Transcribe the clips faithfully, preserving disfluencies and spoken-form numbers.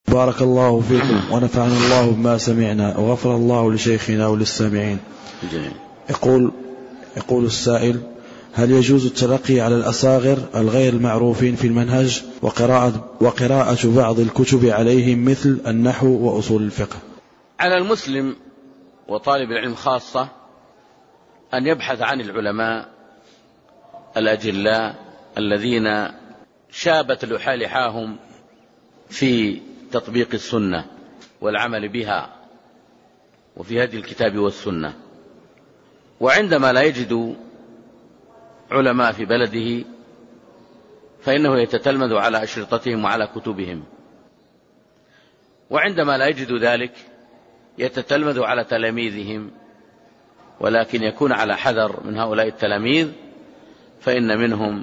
بارك الله فيكم ونفعنا الله بما سمعنا وغفر الله لشيخنا وللسامعين. يقول يقول السائل: هل يجوز التلقي على الأصاغر الغير المعروفين في المنهج وقراءة, وقراءة بعض الكتب عليهم مثل النحو وأصول الفقه؟ على المسلم وطالب العلم خاصة أن يبحث عن العلماء الأجلاء الذين شابت لحالحاهم في تطبيق السنة والعمل بها وفي هدي الكتاب والسنة. وعندما لا يجد علماء في بلده فإنه يتتلمذ على أشرطتهم وعلى كتبهم، وعندما لا يجد ذلك يتتلمذ على تلاميذهم، ولكن يكون على حذر من هؤلاء التلاميذ، فإن منهم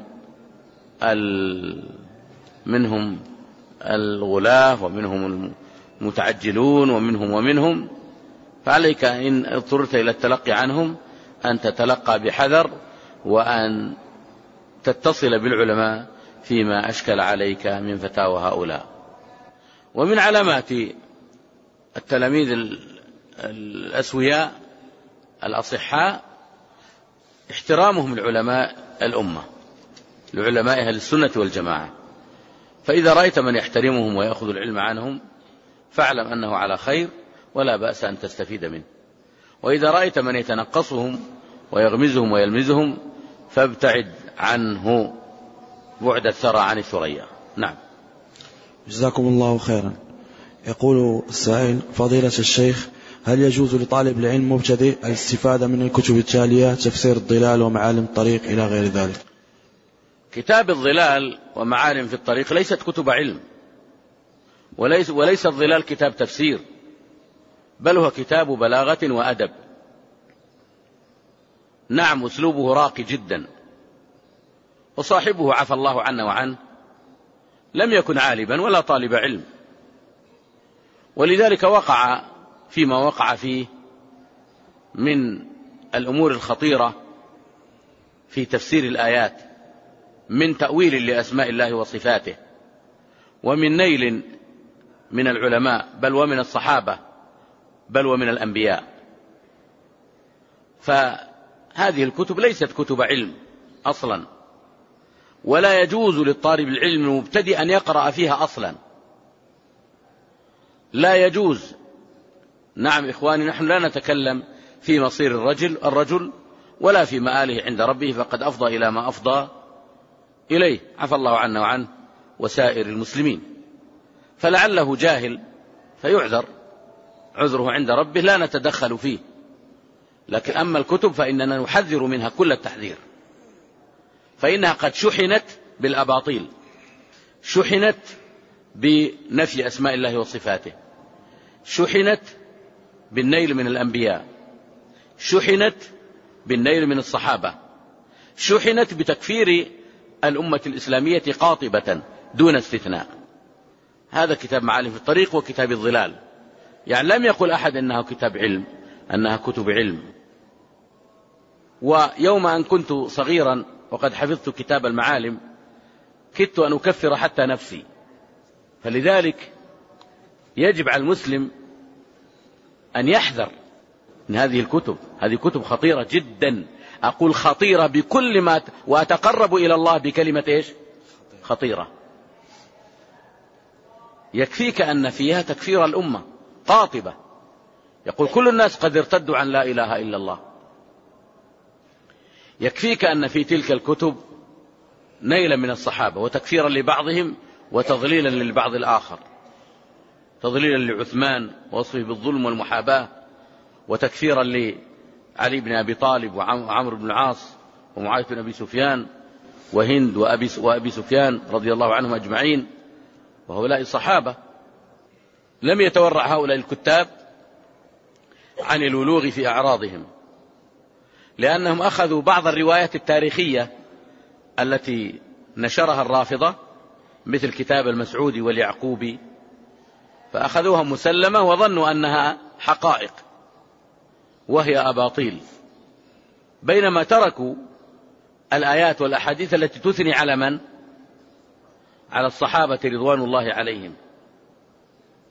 منهم الغلاة ومنهم المتعجلون ومنهم ومنهم فعليك إن اضطررت إلى التلقي عنهم أن تتلقى بحذر وأن تتصل بالعلماء فيما أشكل عليك من فتاوى هؤلاء. ومن علامات التلاميذ الأسوياء الأصحاء احترامهم العلماء الأمة، لعلماء أهل السنة والجماعة. فإذا رأيت من يحترمهم ويأخذ العلم عنهم فاعلم أنه على خير ولا بأس أن تستفيد منه، وإذا رأيت من يتنقصهم ويغمزهم ويلمزهم فابتعد عنه بعد الثرى عن الثريا. نعم. جزاكم الله خيرا. يقول السائل: فضيلة الشيخ، هل يجوز لطالب العلم مبتدئ الاستفادة من الكتب التالية: تفسير الظلال ومعالم الطريق إلى غير ذلك؟ كتاب الظلال ومعالم في الطريق ليست كتب علم، وليس, وليس الظلال كتاب تفسير، بل هو كتاب بلاغة وأدب. نعم، أسلوبه راقي جدا، وصاحبه عفى الله عنا وعنه لم يكن عالبا ولا طالب علم، ولذلك وقع فيما وقع فيه من الأمور الخطيرة في تفسير الآيات، من تأويل لأسماء الله وصفاته، ومن نيل من العلماء بل ومن الصحابة بل ومن الأنبياء. فهذه الكتب ليست كتب علم أصلا، ولا يجوز للطالب العلم المبتدئ أن يقرأ فيها أصلا، لا يجوز. نعم إخواني، نحن لا نتكلم في مصير الرجل الرجل ولا في مآله عند ربه، فقد أفضى إلى ما أفضى إليه، عفى الله عنا وعنه وسائر المسلمين. فلعله جاهل فيعذر، عذره عند ربه لا نتدخل فيه. لكن أما الكتب فإننا نحذر منها كل التحذير، فإنها قد شحنت بالأباطيل، شحنت بنفي أسماء الله وصفاته، شحنت بالنيل من الأنبياء، شحنت بالنيل من الصحابة، شحنت بتكفير الأمة الإسلامية قاطبة دون استثناء. هذا كتاب معالم في الطريق وكتاب الظلال، يعني لم يقل أحد أنه كتاب علم، أنها كتب علم. ويوم أن كنت صغيرا وقد حفظت كتاب المعالم كدت أن أكفر حتى نفسي. فلذلك يجب على المسلم أن يحذر من هذه الكتب، هذه كتب خطيرة جدا، أقول خطيرة بكل ما ت... وأتقرب إلى الله بكلمة إيش؟ خطيرة. يكفيك أن فيها تكفير الأمة قاطبة، يقول كل الناس قد ارتدوا عن لا إله إلا الله. يكفيك أن في تلك الكتب نيلا من الصحابة وتكفيرا لبعضهم وتضليلا للبعض الآخر، تضليلا لعثمان ووصفه بالظلم والمحاباة، وتكفيرا لعلي بن أبي طالب وعمرو بن العاص ومعاوية بن أبي سفيان وهند وأبي, وأبي سفيان رضي الله عنهم أجمعين، وهؤلاء الصحابة. لم يتورع هؤلاء الكتاب عن الولوغ في أعراضهم، لأنهم أخذوا بعض الروايات التاريخية التي نشرها الرافضة مثل كتاب المسعودي واليعقوبي، فأخذوها مسلمة وظنوا أنها حقائق وهي أباطيل، بينما تركوا الآيات والأحاديث التي تثني على من؟ على الصحابة رضوان الله عليهم.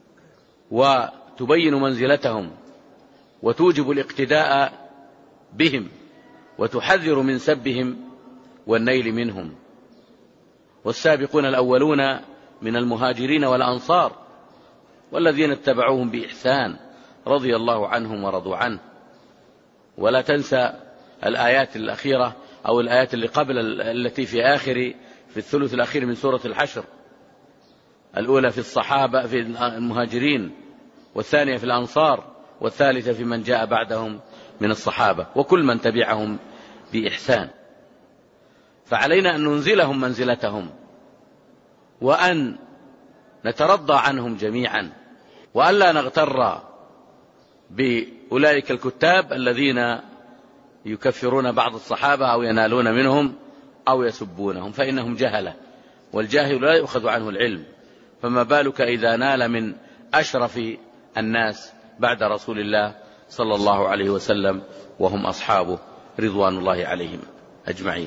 وتبين منزلتهم وتوجب الاقتداء بهم وتحذر من سبهم والنيل منهم. والسابقون الأولون من المهاجرين والأنصار والذين اتبعوهم بإحسان رضي الله عنهم ورضوا عنه. ولا تنسى الآيات الأخيرة أو الآيات اللي قبل التي في آخر في الثلث الأخير من سورة الحشر، الأولى في الصحابة في المهاجرين، والثانية في الأنصار، والثالثة في من جاء بعدهم من الصحابة وكل من تبعهم بإحسان. فعلينا أن ننزلهم منزلتهم وأن نترضى عنهم جميعا، وأن لا نغتر بأولئك الكتاب الذين يكفرون بعض الصحابة أو ينالون منهم أو يسبونهم، فإنهم جهلة، والجاهل لا يؤخذ عنه العلم، فما بالك إذا نال من أشرف الناس بعد رسول الله صلى الله عليه وسلم وهم أصحابه رضوان الله عليهم أجمعين.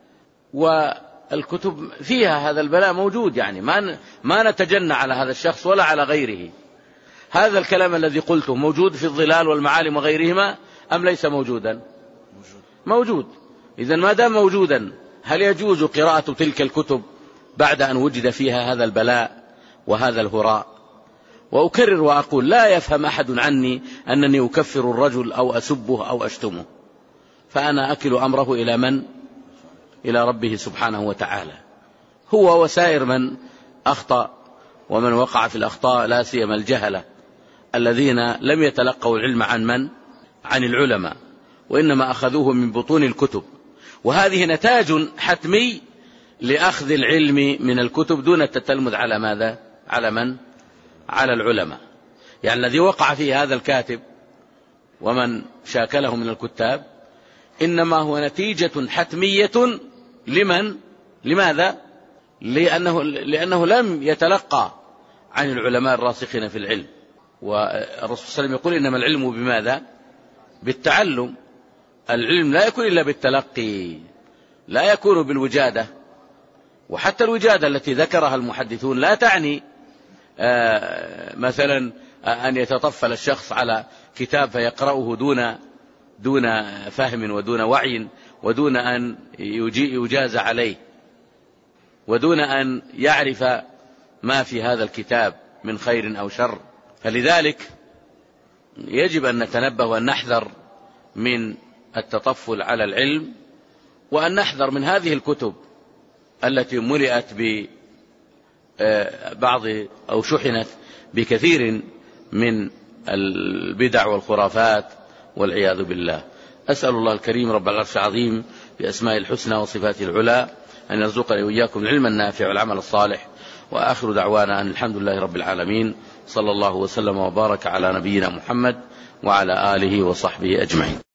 والكتب فيها هذا البلاء موجود، يعني ما ما نتجنى على هذا الشخص ولا على غيره. هذا الكلام الذي قلته موجود في الظلال والمعالم وغيرهما أم ليس موجودا؟ موجود. إذن ما دام موجودا هل يجوز قراءة تلك الكتب بعد أن وجد فيها هذا البلاء وهذا الهراء؟ وأكرر وأقول لا يفهم أحد عني أنني أكفر الرجل أو أسبه أو أشتمه، فأنا أكل أمره إلى من؟ إلى ربه سبحانه وتعالى، هو وسائر من أخطأ ومن وقع في الأخطاء، لا سيما الجهلة الذين لم يتلقوا العلم عن من؟ عن العلماء، وإنما أخذوه من بطون الكتب. وهذه نتاج حتمي لأخذ العلم من الكتب دون التتلمذ على ماذا؟ على من؟ على العلماء. يعني الذي وقع فيه هذا الكاتب ومن شاكله من الكتاب إنما هو نتيجة حتمية لمن؟ لماذا؟ لأنه, لأنه لم يتلقى عن العلماء الراسخين في العلم. والرسول صلى الله عليه وسلم يقول إنما العلم بماذا؟ بالتعلم. العلم لا يكون إلا بالتلقي، لا يكون بالوجادة. وحتى الوجادة التي ذكرها المحدثون لا تعني آه مثلا أن يتطفل الشخص على كتاب فيقرأه دون دون فهم ودون وعي ودون أن يجاز عليه ودون أن يعرف ما في هذا الكتاب من خير أو شر. فلذلك يجب أن نتنبه وأن نحذر من التطفل على العلم، وأن نحذر من هذه الكتب التي ملئت ببعض أو شحنت بكثير من البدع والخرافات والعياذ بالله. أسأل الله الكريم رب العرش العظيم بأسماء الحسنى وصفاته العلى أن يرزقني وإياكم العلم النافع والعمل الصالح. وآخر دعوانا أن الحمد لله رب العالمين، صلى الله وسلم وبارك على نبينا محمد وعلى آله وصحبه أجمعين.